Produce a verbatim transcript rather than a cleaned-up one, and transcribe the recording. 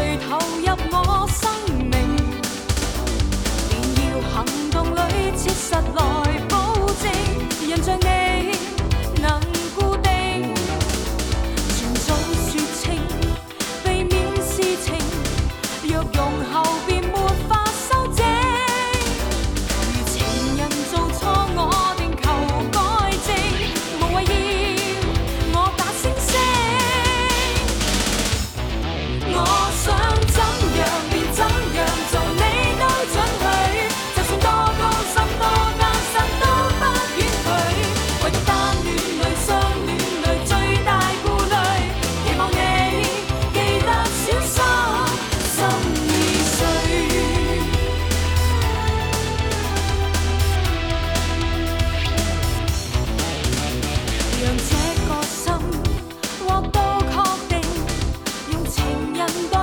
投入我生命，便要行動裏切實來保證，人像你能固定，全早說清，避免事情若容後便沒法修正。如情人做錯，我定求改正，無謂要我打聲聲。我想怎樣便怎樣做，你都准許，就算多高深多艱辛都不婉拒，唯獨單戀侶相戀侶最大顧慮，期望你記得小心心已碎。讓這個心獲到確定，用情人